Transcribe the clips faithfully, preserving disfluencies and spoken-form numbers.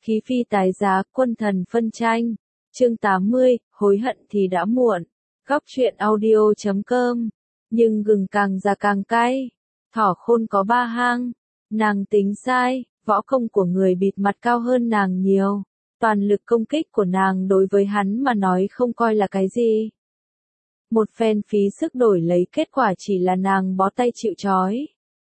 Khí phi tái giá, quân thần phân tranh. Chương tám mươi, hối hận thì đã muộn. Góc truyện audio chấm com. Nhưng gừng càng già càng cay. Thỏ khôn có ba hang. Nàng tính sai, võ công của người bịt mặt cao hơn nàng nhiều. Toàn lực công kích của nàng đối với hắn mà nói không coi là cái gì. Một phen phí sức đổi lấy kết quả chỉ là nàng bó tay chịu trói.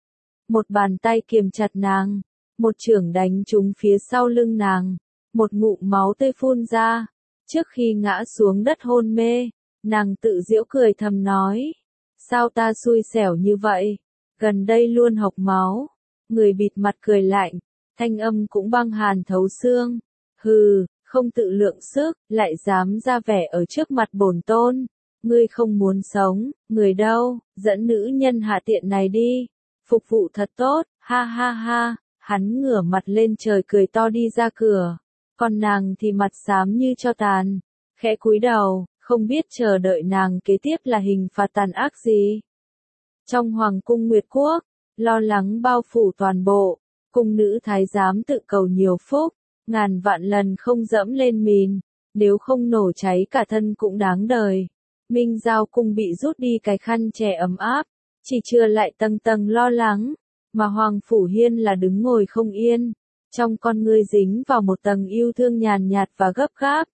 Một bàn tay kiềm chặt nàng. Một chưởng đánh trúng phía sau lưng nàng. Một ngụm máu tươi phun ra. Trước khi ngã xuống đất hôn mê, nàng tự giễu cười thầm nói. Sao ta xui xẻo như vậy? Gần đây luôn hộc máu. Người bịt mặt cười lạnh. Thanh âm cũng băng hàn thấu xương. Hừ, không tự lượng sức, lại dám ra vẻ ở trước mặt bổn tôn. Ngươi không muốn sống, người đâu, dẫn nữ nhân hạ tiện này đi. Phục vụ thật tốt, ha ha ha. Hắn ngửa mặt lên trời cười to đi ra cửa. Còn nàng thì mặt xám như tro tàn. Khẽ cúi đầu, không biết chờ đợi nàng kế tiếp là hình phạt tàn ác gì. Trong hoàng cung Nguyệt Quốc, lo lắng bao phủ toàn bộ. Cung nữ thái giám tự cầu nhiều phúc. Ngàn vạn lần không dẫm lên mìn. Nếu không nổ cháy cả thân cũng đáng đời. Minh Giao cung bị rút đi cái khăn che ấm áp. Chỉ chưa lại tầng tầng lo lắng. Mà Hoàng Phủ Hiên là đứng ngồi không yên. Trong con ngươi dính vào một tầng yêu thương nhàn nhạt và gấp gáp.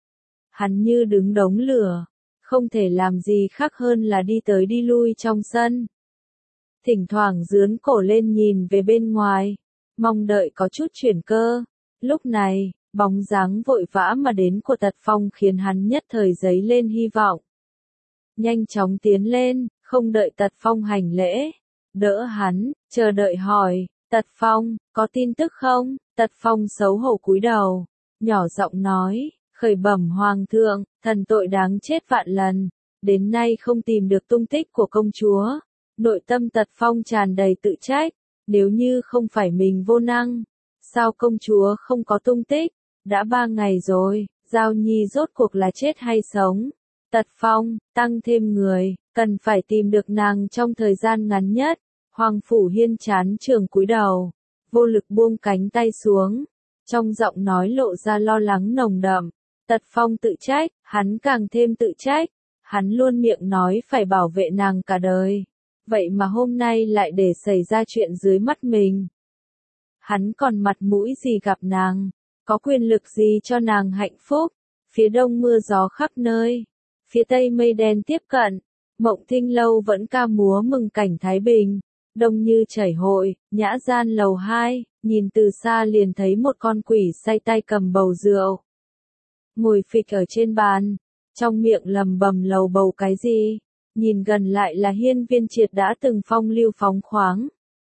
Hắn như đứng đống lửa. Không thể làm gì khác hơn là đi tới đi lui trong sân. Thỉnh thoảng dướn cổ lên nhìn về bên ngoài. Mong đợi có chút chuyển cơ. Lúc này, bóng dáng vội vã mà đến của Tật Phong khiến hắn nhất thời dấy lên hy vọng. Nhanh chóng tiến lên, không đợi Tật Phong hành lễ. Đỡ hắn, chờ đợi hỏi, Tật Phong, có tin tức không? Tật Phong xấu hổ cúi đầu, nhỏ giọng nói, khởi bẩm hoàng thượng, thần tội đáng chết vạn lần, đến nay không tìm được tung tích của công chúa. Nội tâm Tật Phong tràn đầy tự trách, nếu như không phải mình vô năng, sao công chúa không có tung tích? Đã ba ngày rồi, Giao Nhi rốt cuộc là chết hay sống? Tật Phong, tăng thêm người, cần phải tìm được nàng trong thời gian ngắn nhất. Hoàng Phủ Hiên chán trường cúi đầu, vô lực buông cánh tay xuống, trong giọng nói lộ ra lo lắng nồng đậm. Tật Phong tự trách, hắn càng thêm tự trách, hắn luôn miệng nói phải bảo vệ nàng cả đời, vậy mà hôm nay lại để xảy ra chuyện dưới mắt mình. Hắn còn mặt mũi gì gặp nàng, có quyền lực gì cho nàng hạnh phúc? Phía đông mưa gió khắp nơi, phía tây mây đen tiếp cận, Mộng Thinh Lâu vẫn ca múa mừng cảnh Thái Bình. Đông như chảy hội, nhã gian lầu hai, nhìn từ xa liền thấy một con quỷ say tay cầm bầu rượu. Ngồi phịch ở trên bàn, trong miệng lầm bầm lầu bầu cái gì, nhìn gần lại là Hiên Viên Triệt đã từng phong lưu phóng khoáng.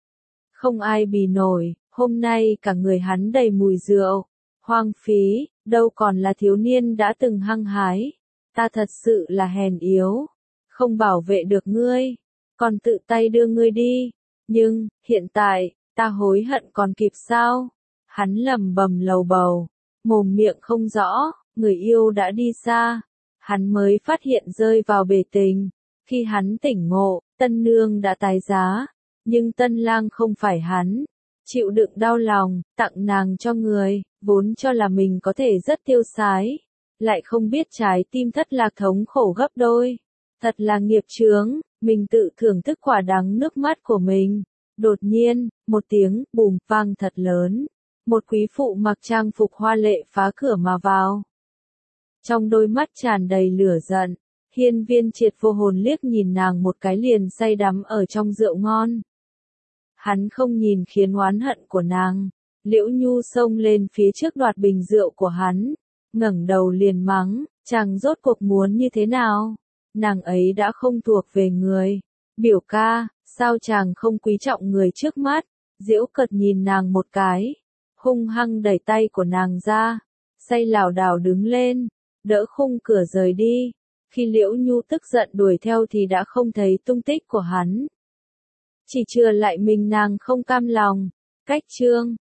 Không ai bì nổi, hôm nay cả người hắn đầy mùi rượu, hoang phí, đâu còn là thiếu niên đã từng hăng hái. Ta thật sự là hèn yếu, không bảo vệ được ngươi. Còn tự tay đưa ngươi đi, nhưng, hiện tại, ta hối hận còn kịp sao? Hắn lầm bầm lầu bầu, mồm miệng không rõ, người yêu đã đi xa, hắn mới phát hiện rơi vào bể tình. Khi hắn tỉnh ngộ, tân nương đã tái giá, nhưng tân lang không phải hắn, chịu đựng đau lòng, tặng nàng cho người, vốn cho là mình có thể rất tiêu sái, lại không biết trái tim thất lạc thống khổ gấp đôi. Thật là nghiệp chướng. Mình tự thưởng thức quả đắng nước mắt của mình. Đột nhiên, một tiếng bùm vang thật lớn. Một quý phụ mặc trang phục hoa lệ phá cửa mà vào. Trong đôi mắt tràn đầy lửa giận, Hiên Viên Triệt vô hồn liếc nhìn nàng một cái liền say đắm ở trong rượu ngon. Hắn không nhìn khiến oán hận của nàng. Liễu Nhu xông lên phía trước đoạt bình rượu của hắn. Ngẩng đầu liền mắng, chàng rốt cuộc muốn như thế nào? Nàng ấy đã không thuộc về người. Biểu ca, sao chàng không quý trọng người trước mắt? Diễu cợt nhìn nàng một cái, hung hăng đẩy tay của nàng ra, say lảo đảo đứng lên, đỡ khung cửa rời đi. Khi Liễu Nhu tức giận đuổi theo thì đã không thấy tung tích của hắn. Chỉ chừa lại mình nàng không cam lòng. Cách chương